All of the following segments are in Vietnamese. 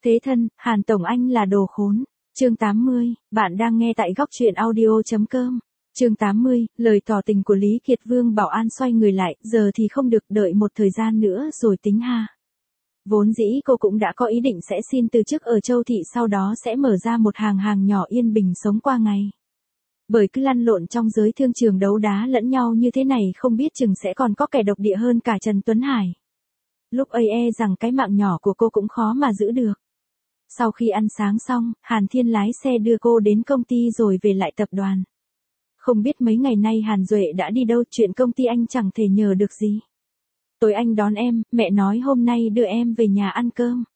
Thế thân, Hàn Tổng anh là đồ khốn. Chương 80, bạn đang nghe tại góc truyện audio.com. Chương 80, lời tỏ tình của Lý Kiệt. Vương Bảo An xoay người lại, giờ thì không được, đợi một thời gian nữa rồi tính ha. Vốn dĩ cô cũng đã có ý định sẽ xin từ chức ở Châu Thị, sau đó sẽ mở ra một hàng nhỏ yên bình sống qua ngày. Bởi cứ lăn lộn trong giới thương trường đấu đá lẫn nhau như thế này, không biết chừng sẽ còn có kẻ độc địa hơn cả Trần Tuấn Hải. Lúc ấy rằng cái mạng nhỏ của cô cũng khó mà giữ được. Sau khi ăn sáng xong, Hàn Thiên lái xe đưa cô đến công ty rồi về lại tập đoàn. Không biết mấy ngày nay Hàn Duệ đã đi đâu, chuyện công ty anh chẳng thể nhờ được gì. Tối anh đón em, mẹ nói hôm nay đưa em về nhà ăn cơm.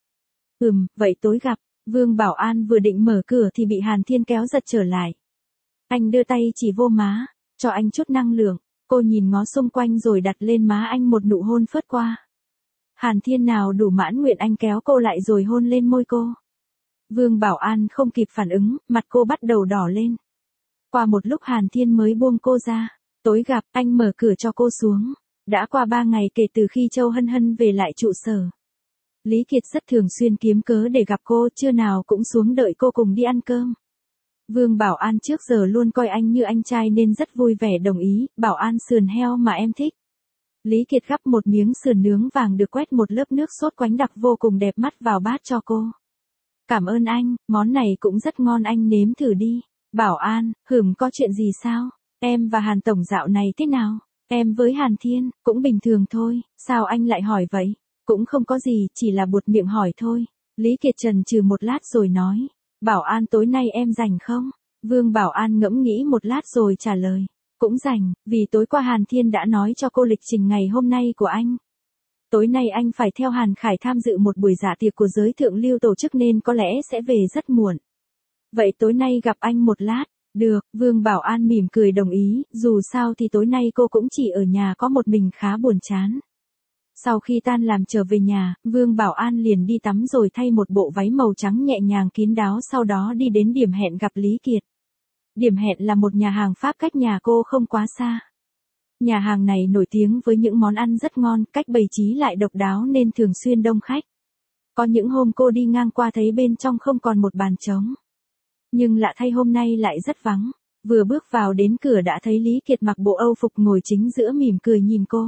Vậy tối gặp. Vương Bảo An vừa định mở cửa thì bị Hàn Thiên kéo giật trở lại. Anh đưa tay chỉ vô má, cho anh chút năng lượng. Cô nhìn ngó xung quanh rồi đặt lên má anh một nụ hôn phớt qua. Hàn Thiên nào đủ mãn nguyện, anh kéo cô lại rồi hôn lên môi cô. Vương Bảo An không kịp phản ứng, mặt cô bắt đầu đỏ lên. Qua một lúc Hàn Thiên mới buông cô ra. Tối gặp, anh mở cửa cho cô xuống. Đã qua 3 ngày kể từ khi Châu Hân Hân về lại trụ sở. Lý Kiệt rất thường xuyên kiếm cớ để gặp cô, trưa nào cũng xuống đợi cô cùng đi ăn cơm. Vương Bảo An trước giờ luôn coi anh như anh trai nên rất vui vẻ đồng ý. Bảo An, sườn heo mà em thích. Lý Kiệt gắp một miếng sườn nướng vàng được quét một lớp nước sốt quánh đặc vô cùng đẹp mắt vào bát cho cô. Cảm ơn anh, món này cũng rất ngon, anh nếm thử đi. Bảo An, có chuyện gì sao? Em và Hàn Tổng dạo này thế nào? Em với Hàn Thiên, cũng bình thường thôi, sao anh lại hỏi vậy? Cũng không có gì, chỉ là buột miệng hỏi thôi. Lý Kiệt chần chừ một lát rồi nói. Bảo An, tối nay em rảnh không? Vương Bảo An ngẫm nghĩ một lát rồi trả lời. Cũng rảnh, vì tối qua Hàn Thiên đã nói cho cô lịch trình ngày hôm nay của anh. Tối nay anh phải theo Hàn Khải tham dự một buổi dạ tiệc của giới thượng lưu tổ chức nên có lẽ sẽ về rất muộn. Vậy tối nay gặp anh một lát. Được, Vương Bảo An mỉm cười đồng ý, dù sao thì tối nay cô cũng chỉ ở nhà có một mình khá buồn chán. Sau khi tan làm trở về nhà, Vương Bảo An liền đi tắm rồi thay một bộ váy màu trắng nhẹ nhàng kín đáo, sau đó đi đến điểm hẹn gặp Lý Kiệt. Điểm hẹn là một nhà hàng Pháp cách nhà cô không quá xa. Nhà hàng này nổi tiếng với những món ăn rất ngon, cách bày trí lại độc đáo nên thường xuyên đông khách. Có những hôm cô đi ngang qua thấy bên trong không còn một bàn trống. Nhưng lạ thay hôm nay lại rất vắng. Vừa bước vào đến cửa đã thấy Lý Kiệt mặc bộ Âu phục ngồi chính giữa mỉm cười nhìn cô.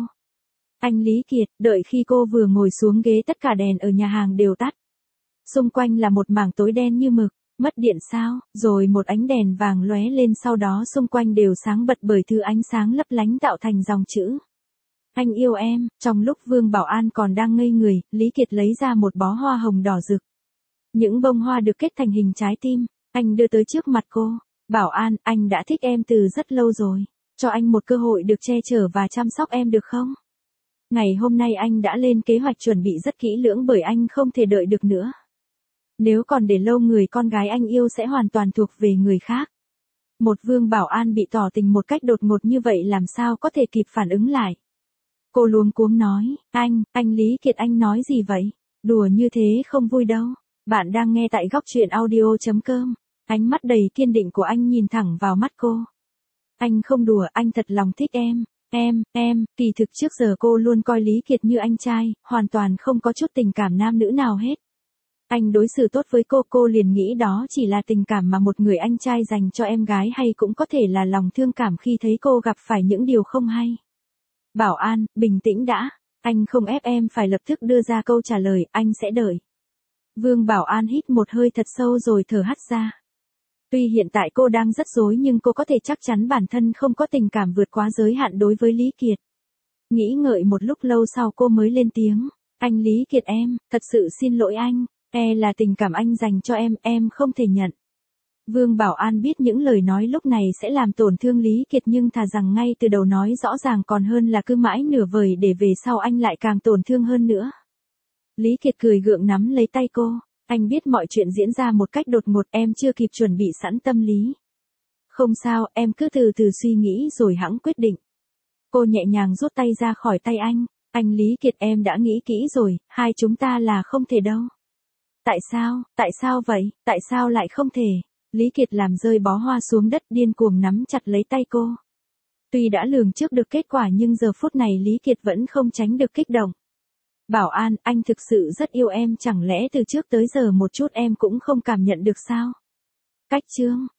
Anh Lý Kiệt, đợi khi cô vừa ngồi xuống ghế tất cả đèn ở nhà hàng đều tắt. Xung quanh là một mảng tối đen như mực. Mất điện sao? Rồi một ánh đèn vàng lóe lên, sau đó xung quanh đều sáng bật bởi thứ ánh sáng lấp lánh tạo thành dòng chữ. Anh yêu em. Trong lúc Vương Bảo An còn đang ngây người, Lý Kiệt lấy ra một bó hoa hồng đỏ rực. Những bông hoa được kết thành hình trái tim. Anh đưa tới trước mặt cô. Bảo An, anh đã thích em từ rất lâu rồi. Cho anh một cơ hội được che chở và chăm sóc em được không? Ngày hôm nay anh đã lên kế hoạch chuẩn bị rất kỹ lưỡng bởi anh không thể đợi được nữa. Nếu còn để lâu người con gái anh yêu sẽ hoàn toàn thuộc về người khác. Một Vương Bảo An bị tỏ tình một cách đột ngột như vậy làm sao có thể kịp phản ứng lại. Cô luống cuống nói, anh Lý Kiệt, anh nói gì vậy? Đùa như thế không vui đâu. Bạn đang nghe tại góc truyện audio.com. Ánh mắt đầy kiên định của anh nhìn thẳng vào mắt cô. Anh không đùa, anh thật lòng thích em. Kỳ thực trước giờ cô luôn coi Lý Kiệt như anh trai, hoàn toàn không có chút tình cảm nam nữ nào hết. Anh đối xử tốt với cô liền nghĩ đó chỉ là tình cảm mà một người anh trai dành cho em gái, hay cũng có thể là lòng thương cảm khi thấy cô gặp phải những điều không hay. Bảo An, bình tĩnh đã. Anh không ép em phải lập tức đưa ra câu trả lời, anh sẽ đợi. Vương Bảo An hít một hơi thật sâu rồi thở hắt ra. Tuy hiện tại cô đang rất rối nhưng cô có thể chắc chắn bản thân không có tình cảm vượt quá giới hạn đối với Lý Kiệt. Nghĩ ngợi một lúc lâu sau cô mới lên tiếng. Anh Lý Kiệt, em, thật sự xin lỗi anh. Là tình cảm anh dành cho em không thể nhận. Vương Bảo An biết những lời nói lúc này sẽ làm tổn thương Lý Kiệt nhưng thà rằng ngay từ đầu nói rõ ràng còn hơn là cứ mãi nửa vời để về sau anh lại càng tổn thương hơn nữa. Lý Kiệt cười gượng nắm lấy tay cô. Anh biết mọi chuyện diễn ra một cách đột ngột, em chưa kịp chuẩn bị sẵn tâm lý. Không sao, em cứ từ từ suy nghĩ rồi hẵng quyết định. Cô nhẹ nhàng rút tay ra khỏi tay anh. Anh Lý Kiệt, em đã nghĩ kỹ rồi, hai chúng ta là không thể đâu. Tại sao vậy, tại sao lại không thể? Lý Kiệt làm rơi bó hoa xuống đất, điên cuồng nắm chặt lấy tay cô. Tuy đã lường trước được kết quả nhưng giờ phút này Lý Kiệt vẫn không tránh được kích động. Bảo An, anh thực sự rất yêu em, chẳng lẽ từ trước tới giờ một chút em cũng không cảm nhận được sao? Cách Trương.